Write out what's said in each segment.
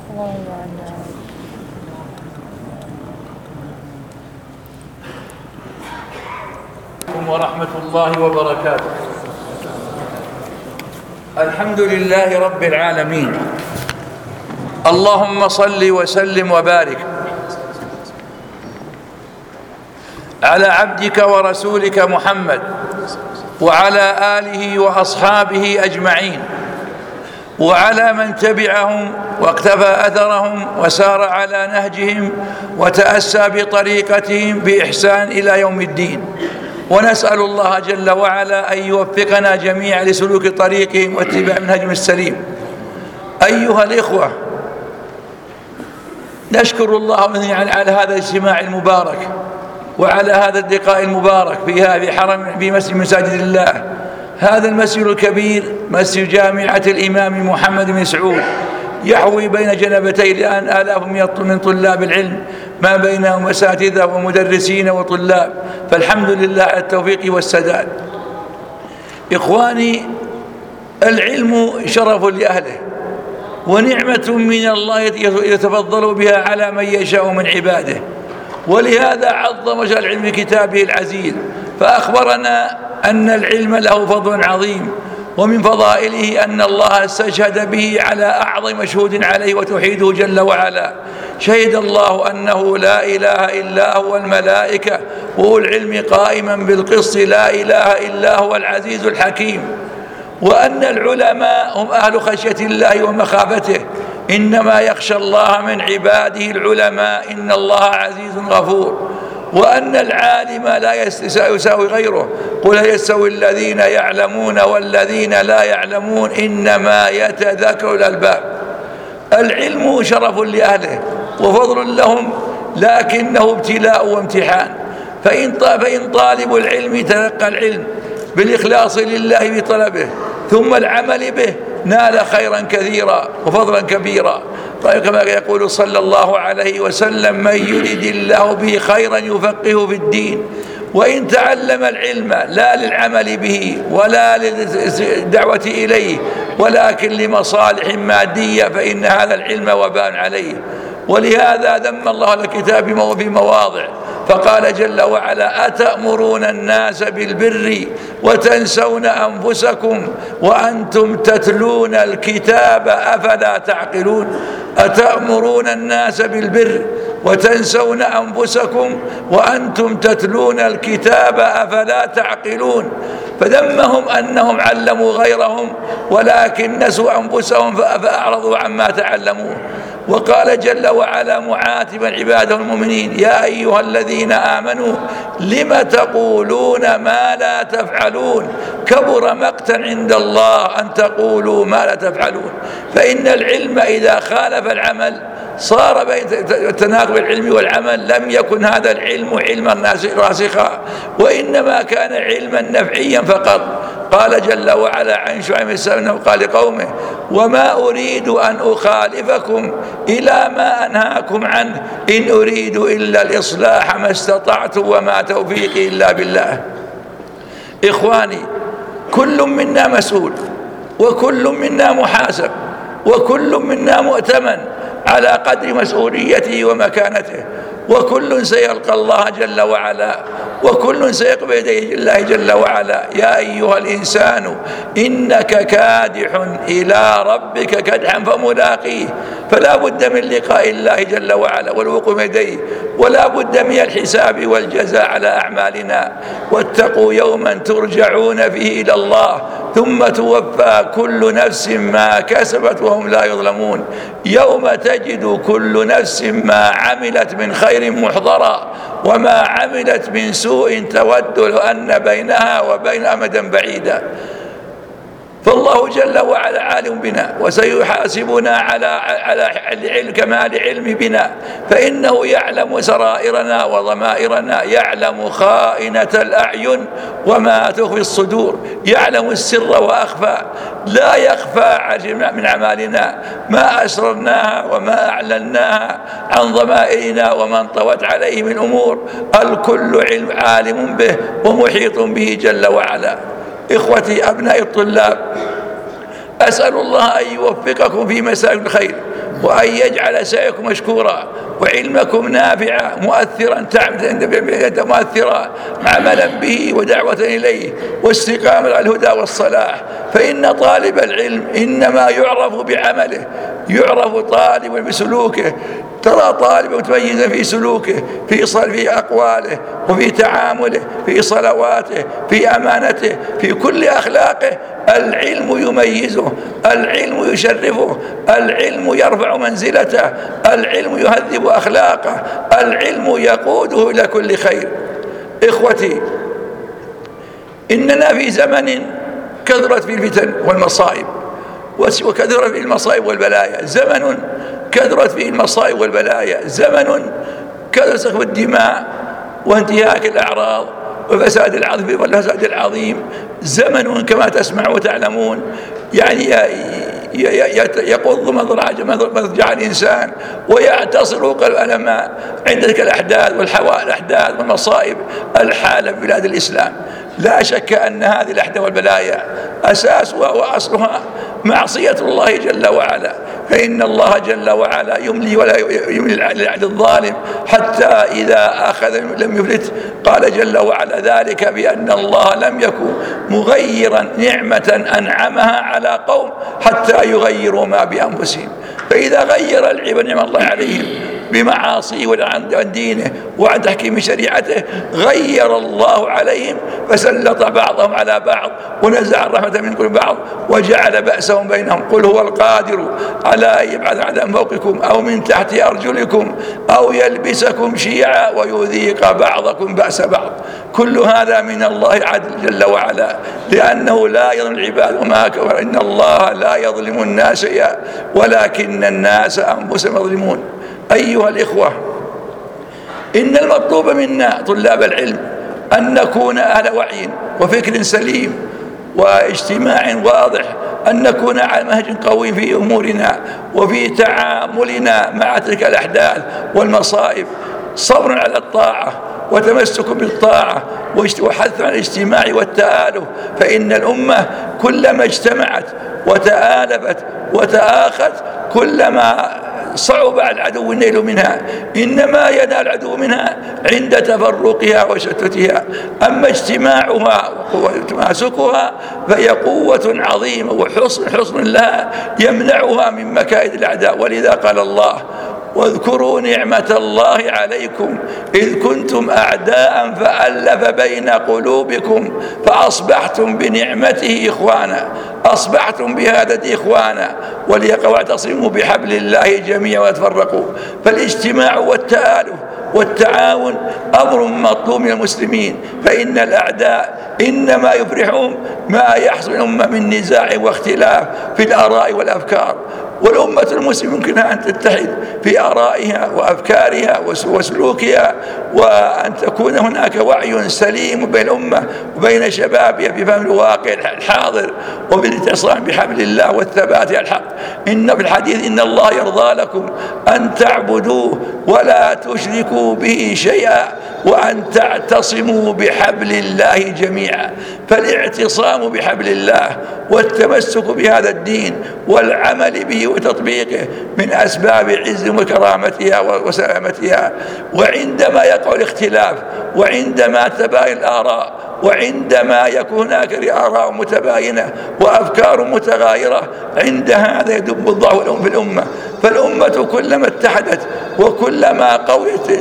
ورحمة الله وبركاته. الحمد لله رب العالمين، اللهم صل وسلم وبارك على عبدك ورسولك محمد وعلى آله وأصحابه أجمعين، وعلى من تبعهم واقتفى أثرهم وسار على نهجهم وتأسى بطريقتهم بإحسان إلى يوم الدين. ونسأل الله جل وعلا أن يوفقنا جميعا لسلوك طريقهم واتباع منهجهم السليم. أيها الإخوة، نشكر الله على هذا الاجتماع المبارك وعلى هذا اللقاء المبارك في مسجد مساجد الله. هذا المسجد الكبير مسجد جامعة الإمام محمد بن سعود يحوي بين جنبتي الآن آلاف من طلاب العلم، ما بينهم أساتذة ومدرسين وطلاب، فالحمد لله على التوفيق والسداد. إخواني، العلم شرف لأهله ونعمة من الله يتفضل بها على من يشاء من عباده، ولهذا عظم شأن العلم في كتابه العزيز، فأخبرنا أن العلم له فضل عظيم، ومن فضائله أن الله استشهد به على أعظم مشهود عليه وتوحيده جل وعلا. شهد الله أنه لا إله إلا هو الملائكة وأولو العلم قائما بالقسط، لا إله إلا هو العزيز الحكيم. وأن العلماء هم أهل خشية الله ومخافته، إنما يخشى الله من عباده العلماء، إن الله عزيز غفور. وأن العالم لا يساوي غيره، قل يستوي الذين يعلمون والذين لا يعلمون إنما يتذكر الألباب. العلم شرف لأهله وفضل لهم، لكنه ابتلاء وامتحان. فإن طالب العلم تلقى العلم بالإخلاص لله بطلبه ثم العمل به نال خيرا كثيرا وفضلا كبيرا، كما يقول صلى الله عليه وسلم: من يرد الله به خيرا يفقهه في الدين. وإن تعلم العلم لا للعمل به ولا للدعوة إليه ولكن لمصالح مادية فإن هذا العلم وباء عليه. ولهذا ذم الله الكتاب في مواضع، فقال جل وعلا: أتأمرون الناس بالبر وتنسون أنفسكم وأنتم تتلون الكتاب أفلا تعقلون. أتأمرون الناس بالبر وتنسون أنفسكم وأنتم تتلون الكتاب أفلا تعقلون. فذمهم أنهم علموا غيرهم ولكن نسوا أنفسهم فأعرضوا عما تعلموه. وقال جل وعلا معاتبا عباده المؤمنين: يا أيها الذين آمنوا لم تقولون ما لا تفعلون، كبر مقتا عند الله أن تقولوا ما لا تفعلون. فإن العلم إذا خالف العمل صار بين تناقض العلم والعمل، لم يكن هذا العلم علما راسخا وإنما كان علما نفعيا فقط. قال جل وعلا عن شعيب السلام قال لقومه: وما أريد أن أخالفكم إلى ما أنهاكم عنه إن أريد إلا الإصلاح ما استطعت وما توفيقي إلا بالله. إخواني، كل منا مسؤول وكل منا محاسب وكل منا مؤتمن على قدر مسؤوليته ومكانته، وكل سيلقى الله جل وعلا وكل سيقبل يدي الله جل وعلا. يا أيها الإنسان إنك كادح إلى ربك كدحا فملاقيه. فلا بد من لقاء الله جل وعلا والوقوف يديه، ولا بد من الحساب والجزاء على أعمالنا. واتقوا يوما ترجعون فيه إلى الله ثم توفى كل نفس ما كسبت وهم لا يظلمون. يوم تجد كل نفس ما عملت من خير محضرا وما عملت من سوء تود أن بينها وبين أمدا بعيدا. فالله جل وعلا عالم بنا وسيحاسبنا على كمال علم بنا، فإنه يعلم سرائرنا وضمائرنا، يعلم خائنة الأعين وما تخفي الصدور، يعلم السر وأخفى. لا يخفى من أعمالنا ما أسررناها وما أعلناها عن ضمائرنا وما انطوت عليه من أمور، الكل عالم به ومحيط به جل وعلا. إخوتي أبناء الطلاب، أسأل الله أن يوفقكم في مسائل الخير وأن يجعل سعيكم مشكورا وعلمكم نافعا مؤثرا مؤثرا عملا به ودعوة إليه واستقامة على الهدى والصلاح. فإن طالب العلم إنما يعرف بعمله، يعرف طالب بسلوكه. ترى طالب متميزا في سلوكه، في أقواله، وفي تعامله، في صلواته، في أمانته، في كل أخلاقه. العلم يميزه، العلم يشرفه، العلم يرفع منزلته، العلم يهذب أخلاقه، العلم يقوده إلى كل خير. إخوتي، إننا في زمن كثرت فيه الفتن والمصائب، وكثرت فيه المصائب والبلايا، زمن كثرت فيه المصائب والبلايا، زمن كثرت سفك الدماء وانتهاك الأعراض وفساد العظيم والفساد العظيم، زمن كما تسمع وتعلمون يعني يقض مضجع الإنسان ويعتصر قلب الألماء عندك الأحداث والمصائب الحالة في بلاد الإسلام. لا شك أن هذه الأحداث والبلايا أساسها وأصلها معصية الله جل وعلا، فإن الله جل وعلا يملي ولا يملي للظالم حتى إذا أخذ لم يفلت. قال جل وعلا: ذلك بأن الله لم يكن مغيرا نعمة أنعمها على قوم حتى يغيروا ما بأنفسهم. فإذا غير العباد نعم الله عليهم بمعاصيه وعن دينه وعن تحكيم شريعته، غير الله عليهم فسلط بعضهم على بعض ونزع الرحمة من كل بعض وجعل بأسهم بينهم. قل هو القادر على أن يبعث عذابا فوقكم أو من تحت أرجلكم أو يلبسكم شيعا ويذيق بعضكم بأس بعض. كل هذا من الله عز جل وعلا، لأنه لا يظلم العباد، وما إن الله لا يظلم الناس شيئا ولكن الناس أنفسهم يظلمون. أيها الإخوة، إن المطلوب منا طلاب العلم أن نكون أهل وعي وفكر سليم واجتماع واضح، أن نكون على منهج قوي في أمورنا وفي تعاملنا مع تلك الأحداث والمصائب، صبر على الطاعة وتمسك بالطاعة وحث عن الاجتماع والتآلف. فإن الأمة كلما اجتمعت وتآلفت وتآخت كلما صعب على العدو النيل منها، إنما ينال العدو منها عند تفرقها وشتتها. أما اجتماعها وتماسكها فهي قوة عظيمة وحصن لها يمنعها من مكائد الأعداء. ولذا قال الله: واذكروا نعمة الله عليكم إذ كنتم أعداء فألف بين قلوبكم فأصبحتم بنعمته إخوانا. أصبحتم بهذا إخوانا، واعتصموا بحبل الله جميعا وتفرقوا. فالاجتماع والتآلف والتعاون أمر مطلوب من المسلمين، فإن الأعداء إنما يفرحهم ما يحصل الأمة من نزاع واختلاف في الآراء والأفكار. والأمة المسلمة يمكنها أن تتحد في آرائها وأفكارها وسلوكها، وأن تكون هناك وعي سليم بين الأمة وبين شبابها في فهم الواقع الحاضر وبالاتصال بحبل الله والثبات على الحق. إن في الحديث: إن الله يرضى لكم أن تعبدوه ولا تشركوا به شيئا وأن تعتصموا بحبل الله جميعا. فالاعتصام بحبل الله والتمسك بهذا الدين والعمل به وتطبيقه من أسباب عز وكرامتها وسلامتها. وعندما يقع الاختلاف وعندما تباين الآراء وعندما يكون هناك آراء متباينة وأفكار متغايرة، عند هذا يدب الضعف في الأمة. فالأمة كلما اتحدت وكلما قويت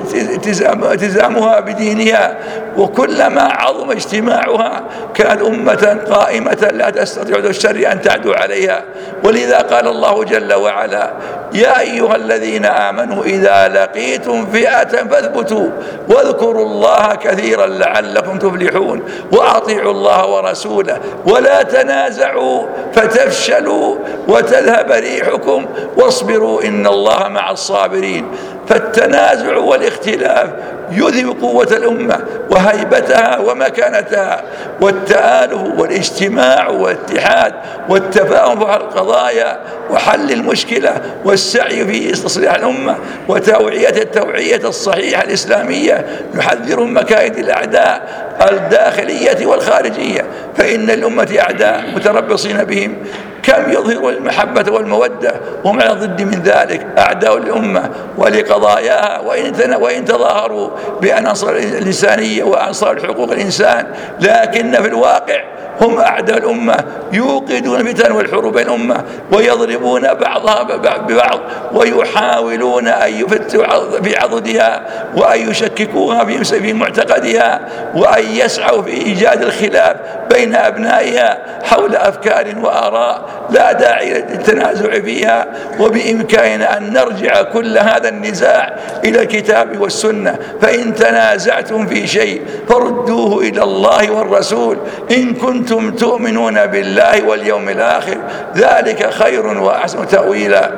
التزامها بدينها وكلما عظم اجتماعها كانت أمة قائمة لا تستطيع الشر أن تعدو عليها. ولذا قال الله جل وعلا: يا أيها الذين آمنوا إذا لقيتم فئة فاثبتوا واذكروا الله كثيرا لعلكم تفلحون وأطيعوا الله ورسوله ولا تنازعوا فتفشلوا وتذهب ريحكم واصبروا إن الله مع الصابرين. فالتنازع والاختلاف يذهب قوة الأمة وهيبتها ومكانتها، والتآلف والاجتماع والاتحاد والتفاهم على القضايا وحل المشكلة والسعي في تصليح الأمة وتوعية التوعية الصحيحة الإسلامية يحذرهم مكائد الأعداء الداخلية والخارجية. فإن الأمة أعداء متربصين بهم كم يظهر المحبة والمودة، وهم على ضد من ذلك أعداء الأمة ولقضاياها، وإن تظاهروا بأنصار الإنسانية وأنصار حقوق الإنسان، لكن في الواقع هم أعداء الأمة، يوقدون الفتن والحروب بين الأمة، ويضربون بعضها ببعض، ويحاولون أن يفتوا في عضدها، وأن يشككوها في معتقدها، وأن يسعوا في إيجاد الخلاف بين أبنائها حول أفكار وآراء لا داعي للتنازع فيها. وبإمكاننا أن نرجع كل هذا النزاع إلى الكتاب والسنة، فإن تنازعتم في شيء فردوه إلى الله والرسول إن كنتم تؤمنون بالله واليوم الآخر، ذلك خير وأحسن تأويلا.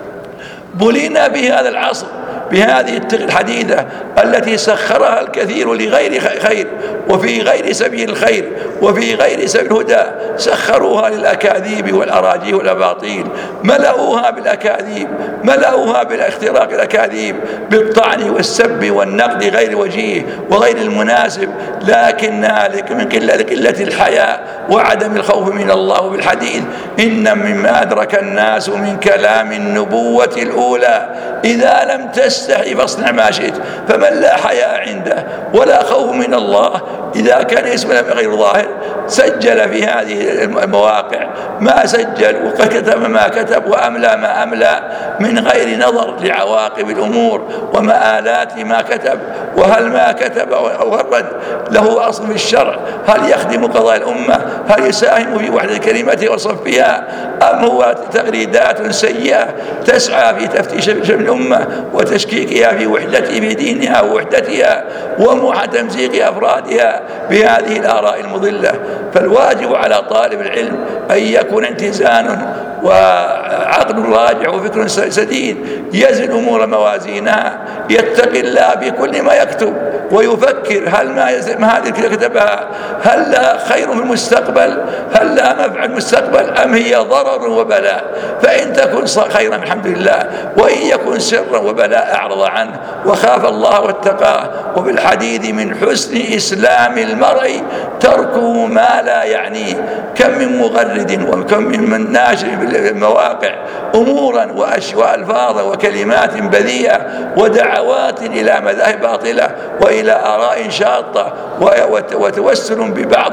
بلينا بهذا العصر بهذه الحديدة التي سخرها الكثير لغير خير وفي غير سبيل الخير وفي غير سبيل الهدى، سخروها للأكاذيب والأراجيف والأباطيل، ملأوها بالأكاذيب، ملأوها بالاختراق الأكاذيب، بالطعن والسب والنقد غير وجيه وغير المناسب، لكنها من قلة الحياء وعدم الخوف من الله. بالحديث إن مما أدرك الناس من كلام النبوة الأولى إذا لم تستحي فاصنع ما شئت، فمن لا حياء عنده ولا خوف من الله إذا كان اسمه غير ظاهر سجل في هذه المواقع ما سجل وكتب ما كتب وأملى ما أملى من غير نظر لعواقب الأمور ومآلات ما كتب، وهل ما كتب أو غرد له أصل في الشرع، هل يخدم قضاء الأمة، هل يساهم في وحدة كلمته وصفها، أم هو تغريدات سيئة تسعى في تفتيش شمل الأمة وتشكيكها في دينها ووحدتها وتمزيق أفرادها بهذه الآراء المضلة. فالواجب على طالب العلم أن يكون اتزان وعقل راجع وفكر سديد، يزن أمور موازينها، يتقي الله بكل ما يكتب ويفكر هل ما هذه كتبها هل لها خير في المستقبل، هل لها منفعة في المستقبل، أم هي ضرر وبلاء. فإن تكن خيرا الحمد لله، وإن يكن سرا وبلاء أعرض عنه وخاف الله واتقاه. وبالحديث من حسن إسلام المرء تركه ما لا يعنيه. كم من مغرد وكم من ناشر في المواقع أمورا وألفاظا وكلمات بذيئة ودعوات إلى مذاهب باطلة وإلى آراء شاطة وتوسل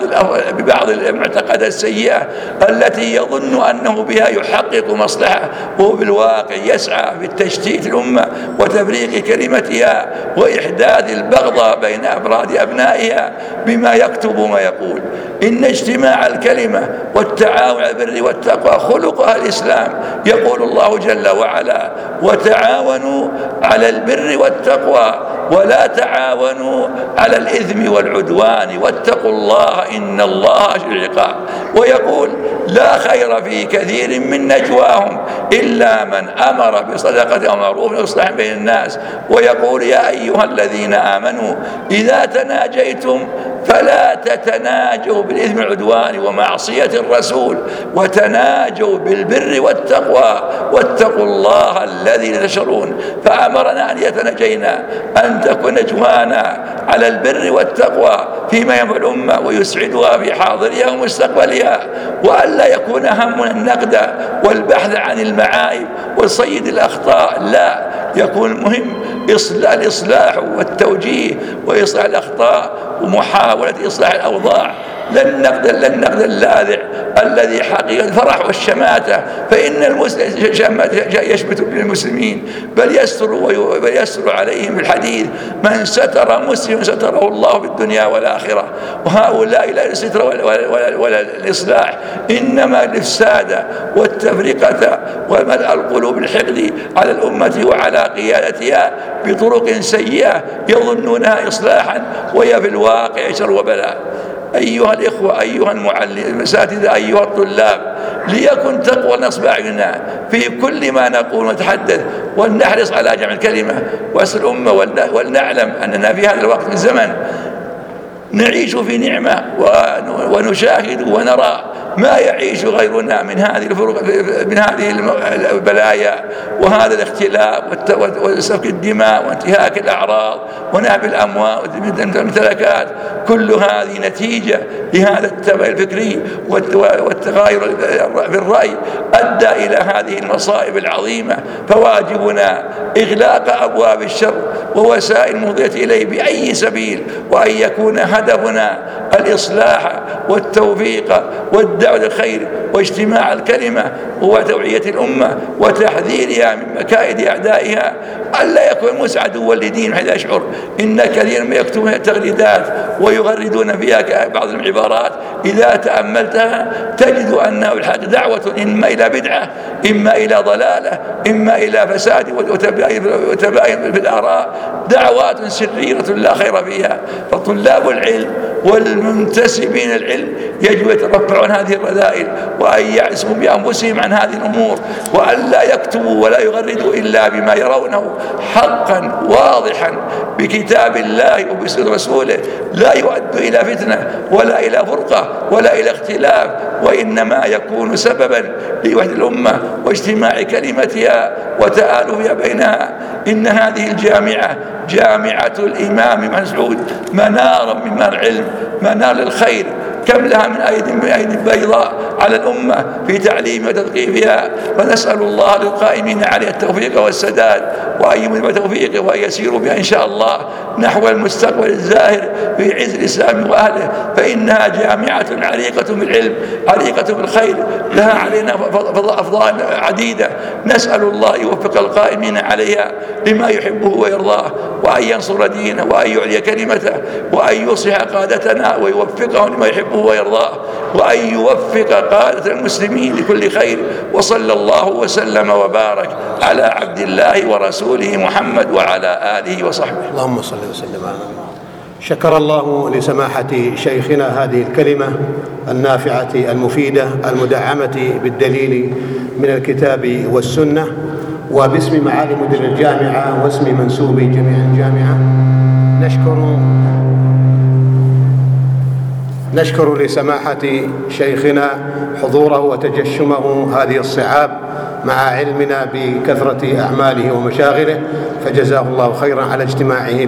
ببعض المعتقدات السيئة التي يظن أنه بها يحقق مصلحة، وهو بالواقع يسعى في التشتيت الأمة وتفريق كلمتها وإحداث البغضاء بين أفراد أبنائها بما يكتب وما يقول. إن اجتماع الكلمة والتعاون على البر والتقوى خلقها الإسلام. يقول الله جل وعلا: وتعاونوا على البر والتقوى ولا تعاونوا على الإثم والعدوان واتقوا الله إن الله شديد العقاب. ويقول: لا خير في كثير من نجواهم إلا من أمر بصدقة أو معروف وإصلاح بين الناس. ويقول: يا أيها الذين آمنوا إذا تناجيتم فلا تتناجوا بالإثم والعدوان ومعصية الرسول وتناجوا بالبر والتقوى واتقوا الله الذي تشرون. فأمرنا أن يتناجينا أن تكون نجوانا على البر والتقوى فيما ينفع الأمة ويسعدها في حاضرها ومستقبلها، وألا يكون همنا النقد والبحث عن المعايب وصيد الأخطاء، لا، يكون المهم الإصلاح والتوجيه وإصلاح الأخطاء ومحاولة إصلاح الأوضاع، لن نقد اللاذع الذي حقيقة الفرح والشماتة، فإن المسلم يشمت بالمسلمين بل يستر عليهم. الحديث: من ستر مسلم ستره الله في الدنيا والآخرة. وهؤلاء لا الستر ولا الإصلاح، إنما الإفساد والتفرقة وملء القلوب الحقد على الأمة وعلى قيادتها بطرق سيئة يظنونها إصلاحا وهي في الواقع شر وبلاء. أيها الإخوة، أيها المساتذة، أيها الطلاب، ليكن تقوى نصب أعيننا في كل ما نقول ونتحدث، ولنحرص على جمع الكلمة وأسر الأمة، ولنعلم أننا في هذا الوقت من زمن نعيش في نعمة ونشاهد ونرى ما يعيش غيرنا من هذه البلايا وهذا الاختلاف وسفك الدماء وانتهاك الأعراض ونهب الأموال والممتلكات. كل هذه نتيجة لهذا التبع الفكري والتغاير في الرأي أدى إلى هذه المصائب العظيمة. فواجبنا إغلاق أبواب الشر ووسائل المفضية إليه بأي سبيل، وأن يكون هدفنا الإصلاح والتوفيق والدعوة للخير واجتماع الكلمة وتوعية الأمة وتحذيرها من مكائد أعدائها. ألا يكون مسعد لدين حيث يشعر إن كثيرا ما يكتبون التغريدات ويغردون فيها بعض العبارات إذا تأملتها تجد أنه الحق دعوة إما إلى بدعة إما إلى ضلالة إما إلى فساد وتباين في الآراء، دعوات سريرة لا خير فيها. فطلاب العلم والمنتسبين العلم يجب يترفعون هذه الرذائل وأن يعصموا بأنفسهم عن هذه الأمور، وأن لا يكتبوا ولا يغردوا إلا بما يرونه حقا واضحا بكتاب الله وبسنة رسوله، لا يؤد إلى فتنة ولا إلى فرقة ولا إلى اختلاف، وإنما يكون سببا لوحدة الأمة واجتماع كلمتها وتآلفها بينها. إن هذه الجامعة جامعة الإمام مسعود منارا من العلم، منار للخير، كم لها من أيدي بيضاء على الأمة في تعليم وتثقيفها. فنسأل الله للقائمين عليها التوفيق والسداد، وأن يمن بتوفيقه وأن يسيروا بها إن شاء الله نحو المستقبل الزاهر في عز الإسلام وأهله. فإنها جامعة عريقة بالعلم عريقة بالخير، لها علينا أفضال عديدة. نسأل الله يوفق القائمين عليها لما يحبه ويرضاه، وأن ينصر دينه وأن يعلي كلمته، وأن يصلح قادتنا ويوفقهم لما يحبه ويرضاه، وأن يوفق قادة المسلمين لكل خير. وصلى الله وسلم وبارك على عبد الله ورسوله محمد وعلى آله وصحبه. اللهم صل وسلم على محمد. شكر الله لسماحة شيخنا هذه الكلمة النافعة المفيدة المدعمة بالدليل من الكتاب والسنة. وباسم معالي مدير الجامعة واسم منسوبي جميع الجامعة نشكر لسماحة شيخنا حضوره وتجشمه هذه الصعاب مع علمنا بكثرة أعماله ومشاغله، فجزاه الله خيرا على اجتماعه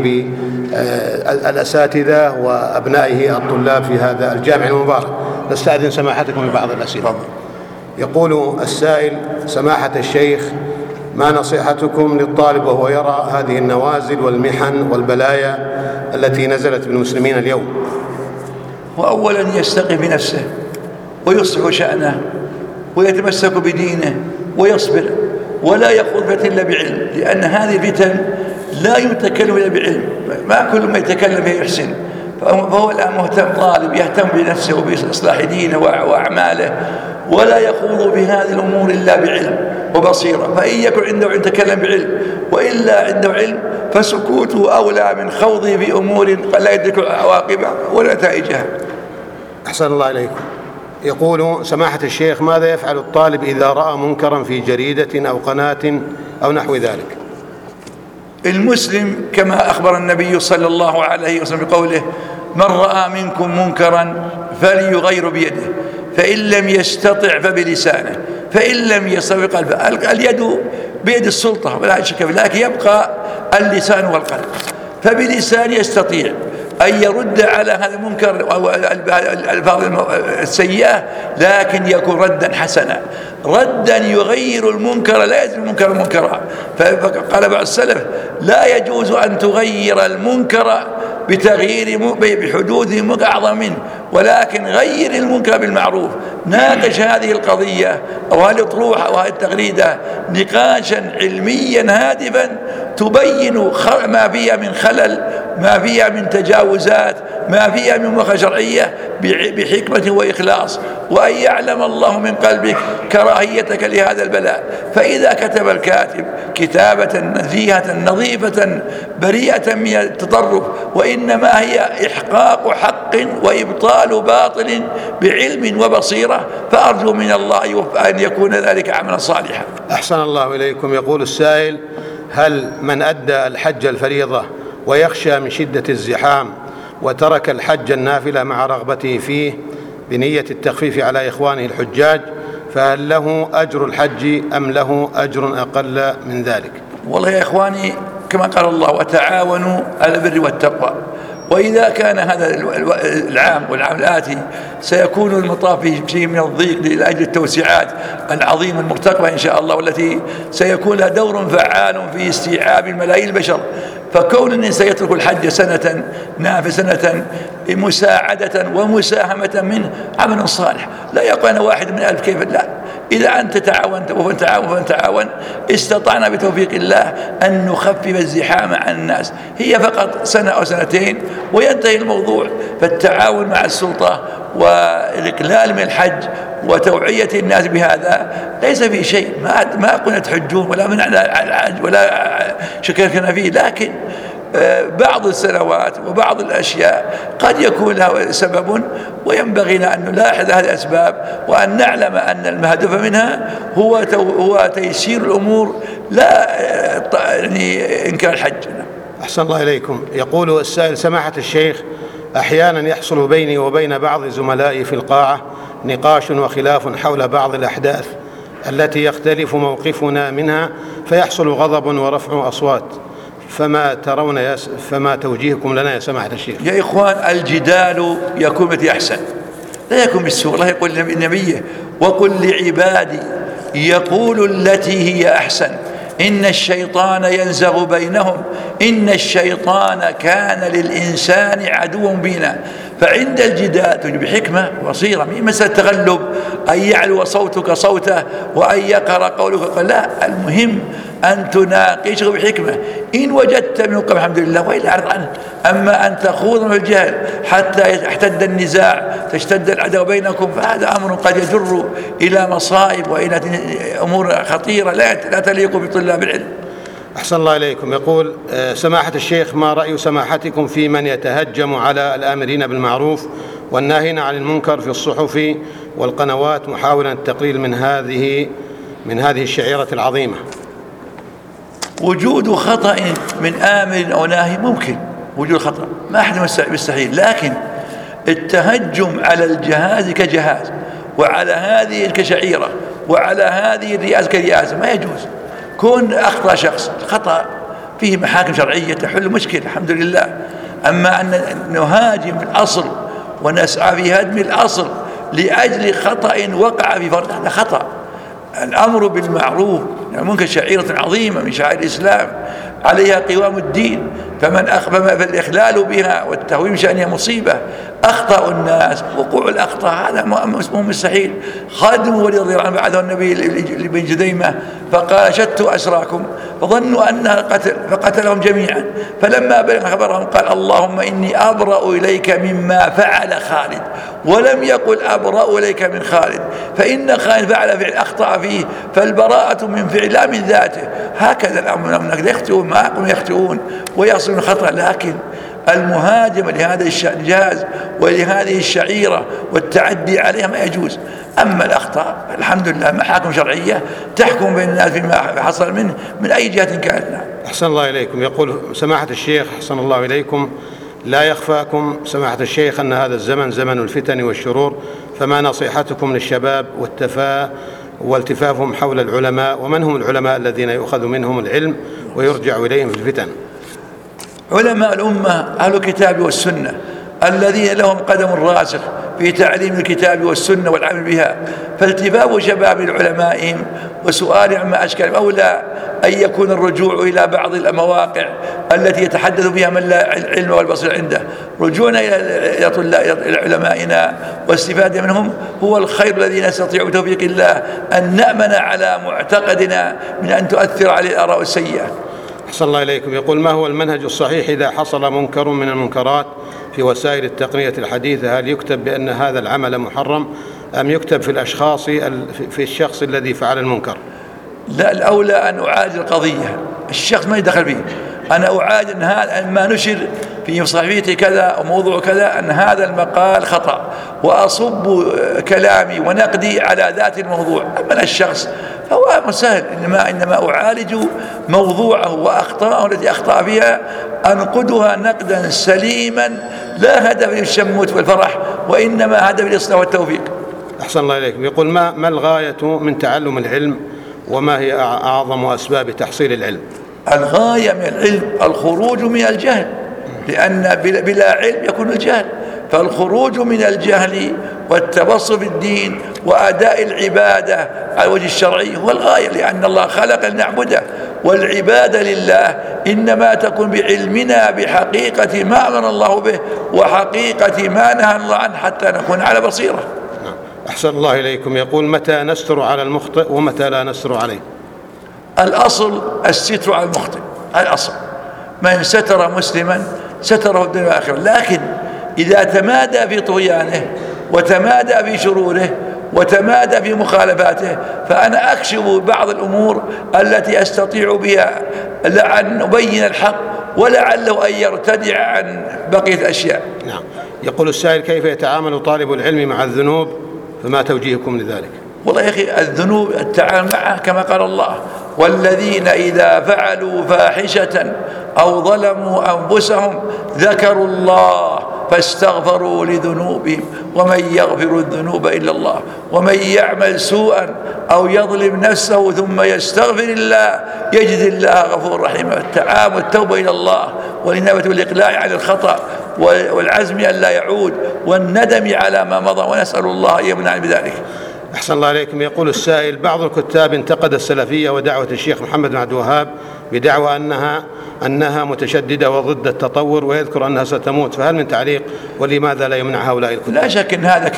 بالأساتذة وأبنائه الطلاب في هذا الجامع المبارك. نستأذن سماحتكم ببعض الأسئلة. يقول السائل: سماحة الشيخ، ما نصيحتكم للطالب وهو يرى هذه النوازل والمحن والبلايا التي نزلت بالمسلمين اليوم؟ وأولا يستقي بنفسه ويصلح شأنه ويتمسك بدينه ويصبر ولا يخوض فتن إلا بعلم، لأن هذه الفتن لا يتكلم إلا بعلم، ما كل ما يتكلم به يحسن. فهو الآن مهتم، طالب يهتم بنفسه وبإصلاح دينه وأعماله، ولا يخوض بهذه الأمور إلا بعلم وبصيرة. فإن يكن عنده يتكلم بعلم، وإلا عنده علم فسكوته أولى من خوضه في أمور لا يدرك عواقبها ولا نتائجها. أحسن الله إليكم. يقول: سماحة الشيخ، ماذا يفعل الطالب إذا رأى منكرا في جريدة أو قناة أو نحو ذلك؟ المسلم كما أخبر النبي صلى الله عليه وسلم بقوله: من رأى منكم منكرا فليغير بيده، فإن لم يستطع فبلسانه، فإن لم يستطع بقلبه. اليد بيد السلطة ولا شك، لكن يبقى اللسان والقلب. فبلسان يستطيع أن يرد على هذا المنكر أو الألفاظ السيئة، لكن يكون ردا حسنا، ردا يغير المنكر، لا يزيل المنكر منكرا. فقال بعض السلف: لا يجوز أن تغير المنكر بحدوث منكر أعظم منه، ولكن غير المنكر بالمعروف. ناقش هذه القضية أو هذه الطروحة أو هذه التغريدة نقاشا علميا هادفا تبين ما فيها من خلل، ما فيها من تجاوزات، ما فيها من مخالفة شرعية بحكمة وإخلاص، وأن يعلم الله من قلبك كراهيتك لهذا البلاء. فإذا كتب الكاتب كتابة نزيهة نظيفة بريئة من التطرف، وإنما هي إحقاق حق وإبطال باطل بعلم وبصيرة، فأرجو من الله أن يكون ذلك عملا صالحا. أحسن الله إليكم. يقول السائل: هل من أدى الحج الفريضة ويخشى من شدة الزحام وترك الحج النافلة مع رغبته فيه بنية التخفيف على إخوانه الحجاج، فهل له أجر الحج أم له أجر أقل من ذلك؟ والله يا إخواني، كما قال الله: وتعاونوا على البر والتقوى. وإذا كان هذا العام والعام الآتي سيكون المطاف في شيء من الضيق لأجل التوسعات العظيمة المرتقبة إن شاء الله، والتي سيكون لها دور فعال في استيعاب الملايين البشر، فكون الإنسان سيترك الحج سنة نافذة سنة مساعدة ومساهمة منه عمل صالح. لا يقول أنا واحد من 1000 كيف، لا، إذا أنت تعاونت وتعاون استطعنا بتوفيق الله أن نخفف الزحام عن الناس. هي فقط سنة أو سنتين وينتهي الموضوع. فالتعاون مع السلطة والإقلال من الحج وتوعية الناس بهذا ليس في شيء. ما قلنا تحجون ولا منعنا الحج ولا شككنا فيه، لكن بعض السنوات وبعض الأشياء قد يكون لها سبب، وينبغي أن نلاحظ هذه الأسباب وأن نعلم أن الهدف منها هو تيسير الأمور، لا يعني إنكار الحج. أحسن الله إليكم. يقول السائل: سماحة الشيخ، أحيانا يحصل بيني وبين بعض زملائي في القاعة نقاش وخلاف حول بعض الأحداث التي يختلف موقفنا منها، فيحصل غضب ورفع أصوات، فما توجيهكم لنا يا سماحة الشيخ؟ يا إخوان، الجدال يكون متى أحسن، لا يكون بالسوء. الله يقول لنبيه: وقل لعبادي يقول التي هي أحسن إن الشيطان ينزغ بينهم إن الشيطان كان للإنسان عدوا مبينا. فعند الجدال تجب حكمة بصيرة، من مسألة تغلب أن يعلو صوتك صوته وأن يقهر قولك، لا، المهم أن تناقشه بحكمة. إن وجدت منه الحمد لله، وإلا أعرض عنه. أما أن تخوض في الجهل حتى يحتد النزاع تشتد العداوة بينكم، فهذا أمر قد يجر إلى مصائب وإلى أمور خطيرة لا تليق بطلاب العلم. أحسن الله إليكم. يقول: سماحة الشيخ، ما رأي سماحتكم في من يتهجم على الآمرين بالمعروف والناهين عن المنكر في الصحف والقنوات محاولا التقليل من هذه الشعيرة العظيمة؟ وجود خطأ من آمر أو ناهي ممكن، وجود خطأ ما أحد مستحيل، لكن التهجم على الجهاز كجهاز وعلى هذه كشعيرة وعلى هذه الرئاسة كرئاسة ما يجوز. كون أخطأ شخص، خطأ فيه محاكم شرعية تحل المشكلة الحمد لله. أما أن نهاجم الأصل ونسعى في هدم الأصل لأجل خطأ وقع في فرد، هذا خطأ. الأمر بالمعروف المنكر شعيرة عظيمة من شعائر الإسلام، عليها قوام الدين، فالإخلال بها والتهويم شأنها مصيبة. أخطأ الناس، وقوع الأخطاء هذا مو مستحيل. خالد بن الوليد رضي الله عنه بعثه النبي لبن جذيمة فقال: شتوا أسراكم، فظنوا أنها قتل فقتلهم جميعا. فلما بلغ خبرهم قال: اللهم إني أبرأ إليك مما فعل خالد، ولم يقل أبرأ إليك من خالد، فإن خالد فعل فعل أخطأ فيه، فالبراءة من فعل لا من ذاته. هكذا الأمر، يخطئون معكم يخطئون ويصلون خطأ، لكن المهاجمة لهذا الجهاز ولهذه الشعيرة والتعدي عليها ما يجوز. أما الأخطاء الحمد لله محاكم شرعية تحكم بين الناس فيما حصل منه من أي جهة كانت. أحسن الله إليكم. يقول سماحة الشيخ: أحسن الله إليكم، لا يخفاكم سماحة الشيخ أن هذا الزمن زمن الفتن والشرور، فما نصيحتكم للشباب والتفافهم حول العلماء، ومن هم العلماء الذين يؤخذ منهم العلم ويرجع إليهم في الفتن؟ علماء الأمة أهل الكتاب والسنة الذين لهم قدم راسخ في تعليم الكتاب والسنة والعمل بها، فالتفاف شباب لعلمائهم وسؤال عما أشكال أولى أن يكون الرجوع إلى بعض المواقع التي يتحدث فيها من لا العلم والبصير عنده. رجوعنا إلى علمائنا والاستفادة منهم هو الخير الذي نستطيع بتوفيق الله أن نأمن على معتقدنا من أن تؤثر عليه الآراء السيئة. أحسن الله إليكم. يقول: ما هو المنهج الصحيح إذا حصل منكر من المنكرات في وسائل التقنية الحديثة؟ هل يكتب بأن هذا العمل محرم أم يكتب في الشخص الذي فعل المنكر؟ لا، الأولى أن أعالج القضية، الشخص ما يدخل فيه. أنا أعالج أن هذا ما نشر في صحيفتي كذا وموضوع كذا أن هذا المقال خطأ، وأصب كلامي ونقدي على ذات الموضوع. أما الشخص فهو سهل، إنما أعالج موضوعه وأخطاءه التي أخطأ فيها، أنقدها نقدا سليما لا هدف للشموت والفرح وإنما هذا بالإصلاح والتوفيق. أحسن الله إليكم. يقول ما الغاية من تعلم العلم، وما هي أعظم أسباب تحصيل العلم؟ الغاية من العلم الخروج من الجهل، لأن بلا علم يكون الجهل، فالخروج من الجهل والتبصر في الدين وأداء العبادة على الوجه الشرعي هو الغاية، لأن الله خلق لنعبده، والعبادة لله إنما تكون بعلمنا بحقيقة ما أمر الله به وحقيقة ما نهى الله عنه حتى نكون على بصيرة. أحسن الله إليكم. يقول متى نستر على المخطئ ومتى لا نستر عليه؟ الأصل الستر على المخطئ، الأصل من ستر مسلما ستره الدنيا والآخرة، لكن إذا تمادى في طغيانه وتمادى في شروره وتمادى في مخالفاته فأنا أكشف بعض الأمور التي أستطيع بها أن أبين الحق ولعله أن يرتدع عن بقية الأشياء. نعم. يقول السائل كيف يتعامل طالب العلم مع الذنوب، فما توجيهكم لذلك؟ والله يا أخي الذنوب التعامل معها كما قال الله: والذين إذا فعلوا فاحشة أو ظلموا أنفسهم ذكروا الله فاستغفروا لذنوبهم ومن يغفر الذنوب إلا الله ومن يعمل سوءا أو يظلم نفسه ثم يستغفر الله يجد الله غفور رحيم. التعامل التوبة إلى الله والإنابة والإقلاع عن الخطأ والعزم أن لا يعود والندم على ما مضى، ونسأل الله أن يمنعنا بذلك. أحسن الله عليكم. يقول السائل بعض الكتاب انتقد السلفية ودعوة الشيخ محمد بن عبد الوهاب بدعوى أنها متشددة وضد التطور، ويذكر أنها ستموت، فهل من تعليق؟ ولماذا لا يمنع هؤلاء الكتاب؟ لا شك أن هذا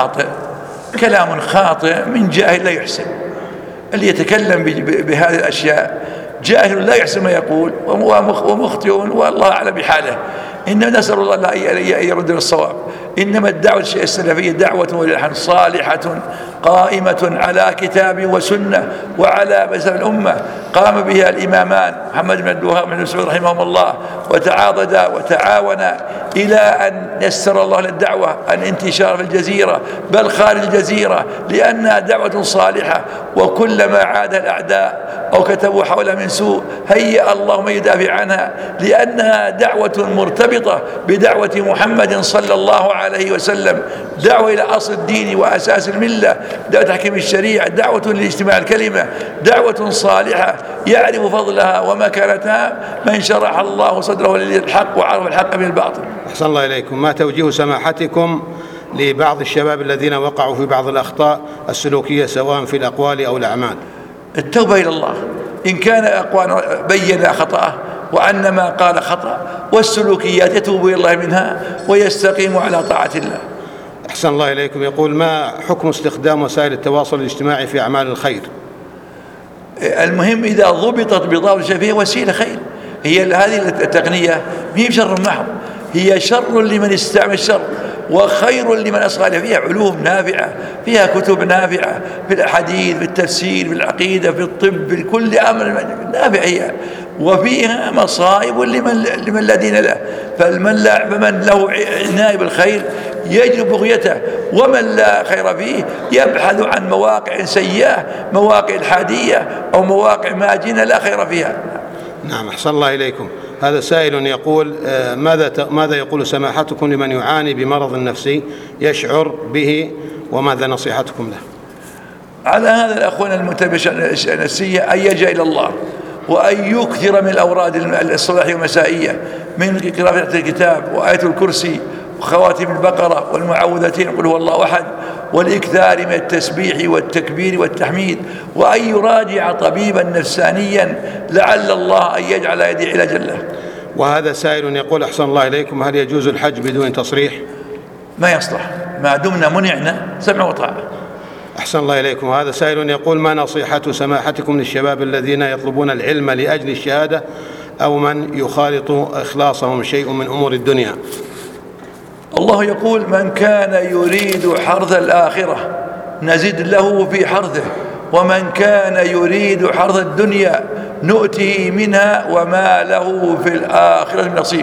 كلام خاطئ من جاهل لا يحسن. اللي يتكلم بهذه الأشياء جاهل لا يحسن ما يقول ومخطئ والله أعلم بحاله. إنما نسأل الله أن يرد الصواب. إنما الدعوة السلفية دعوة صالحة قائمة على كتاب وسنة وعلى مذهب الأمة قام بها الإمامان محمد بن عبد الوهاب بن مسعود رحمهم الله، وتعاضدا وتعاونا إلى أن يسر الله للدعوة أن انتشار في الجزيرة بل خارج الجزيرة، لأنها دعوة صالحة، وكلما عاد الأعداء أو كتبوا حولها من سوء هيأ الله من يدافع عنها، لأنها دعوة مرتبطة بدعوة محمد صلى الله عليه وسلم، دعوة إلى أصل الدين وأساس الملة، دعوة تحكيم الشريعة، دعوة لاجتماع الكلمة، دعوة صالحة يعرف فضلها ومكانتها من شرح الله صدره للحق وعرف الحق من الباطل. أحسن الله إليكم. ما توجيه سماحتكم لبعض الشباب الذين وقعوا في بعض الأخطاء السلوكية سواء في الأقوال أو الأعمال؟ التوبة إلى الله، إن كان أقوال بين خطأه وأن ما قال خطأ، والسلوكيات يتوب إلى الله منها ويستقيم على طاعة الله. أحسن الله إليكم. يقول ما حكم استخدام وسائل التواصل الاجتماعي في أعمال الخير؟ المهم إذا ضبطت بضابط فهي وسيلة خير. هي هذه التقنية هي شر محض، هي شر لمن استعمل الشر وخير لمن أصغى. فيها علوم نافعة، فيها كتب نافعة في الحديث، في التفسير، في العقيدة، في الطب، في كل أمر نافع هي، وفيها مصائب لمن لا دين له. فمن له عناية بالخير يجلب بغيته، ومن لا خير فيه يبحث عن مواقع سيئة، مواقع الحادية أو مواقع ماجنة لا خير فيها. نعم. أحسن الله إليكم. هذا سائل يقول ماذا يقول سماحتكم لمن يعاني بمرض نفسي يشعر به، وماذا نصيحتكم له؟ على هذا الأخوان المتابعين النفسية أن يلجأ إلى الله، وأن يكثر من الأوراد الصباحية والمسائية، من قراءة الكتاب وآية الكرسي وخواتم البقرة والمعوذتين قل هو الله أحد، والإكثار من التسبيح والتكبير والتحميد، وأن يراجع طبيبا نفسانيا لعل الله أن يجعل يدي علاجا له. وهذا سائل يقول أحسن الله إليكم هل يجوز الحج بدون تصريح؟ ما يصلح، ما دمنا منعنا سمع وطاعة. أحسن الله إليكم. وهذا سائل يقول ما نصيحة سماحتكم للشباب الذين يطلبون العلم لأجل الشهادة أو من يخالط إخلاصهم شيء من أمور الدنيا؟ الله يقول من كان يريد حرث الآخرة نزد له في حرثه، ومن كان يريد حرث الدنيا نؤته منها وما له في الآخرة من نصيب.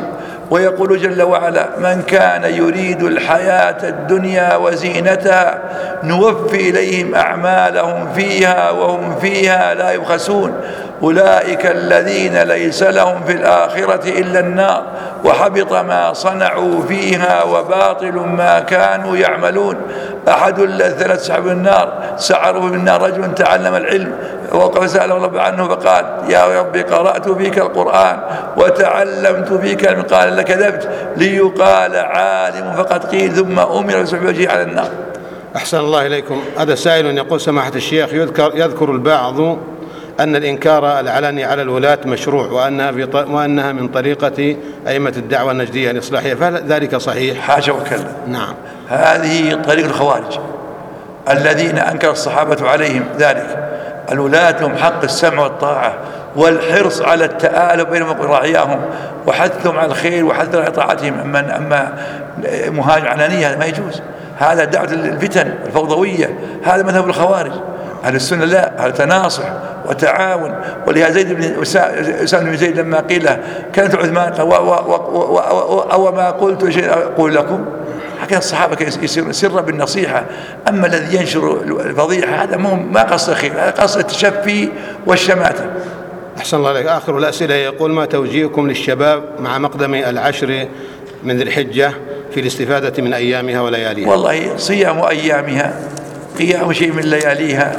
ويقول جل وعلا: من كان يريد الحياة الدنيا وزينتها نوفي إليهم أعمالهم فيها وهم فيها لا يبخسون أولئك الذين ليس لهم في الآخرة إلا النار وحبط ما صنعوا فيها وباطل ما كانوا يعملون. أحد الذين سحبوا النار سعروا في النار رجل تعلم العلم وسأله رب عنه فقال: يا رب قرأت فيك القرآن وتعلمت فيك العلم. قال: لكذبت ليقال عالم فقد قيل ثم أمر بسحب وجهه على النار. أحسن الله إليكم. هذا سائل يقول: سماحة الشيخ، يذكر البعض أن الإنكار العلني على الولاة مشروع وأنها من طريقة أئمة الدعوة النجدية الإصلاحية، فهل ذلك صحيح؟ حاشا وكلا. نعم. هذه طريق الخوارج الذين أنكر الصحابة عليهم ذلك. الولاة هم حق السمع والطاعة والحرص على التآلف بين رعياهم وحثهم على الخير وحثهم على طاعتهم. أما مهاجم علنية هذا ما يجوز، هذا دعوة الفتن الفوضوية، هذا مذهب الخوارج. أهل السنة لا، هذا تناصح وتعاون. ولهذا زيد بن أسامة بن زيد لما قيل له كانت عثمان أو ما قلت شيء أقول لكم، حكى الصحابة يصير سرا بالنصيحة. أما الذي ينشر الفضيحة هذا ما قصد خير، هذا قصد التشفي والشماتة. أحسن الله عليك. آخر الأسئلة يقول: ما توجيهكم للشباب مع مقدم العشر من ذي الحجة في الاستفادة من أيامها ولياليها؟ والله صيام أيامها، قيام شيء من لياليها،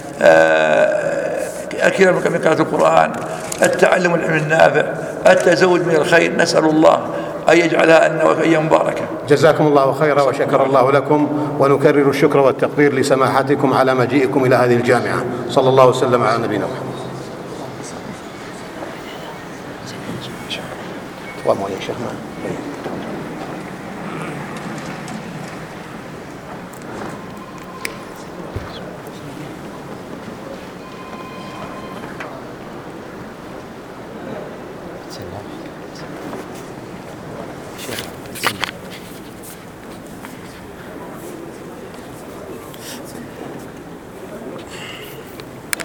الكلام من قراءة القرآن، التعلم العلم النافع، التزود من الخير. نسأل الله أن يجعلها أنه أيام مباركة. جزاكم الله خيرا وشكر الله لكم، ونكرر الشكر والتقدير لسماحتكم على مجيئكم إلى هذه الجامعة. صلى الله وسلم على نبينا محمد. سلام.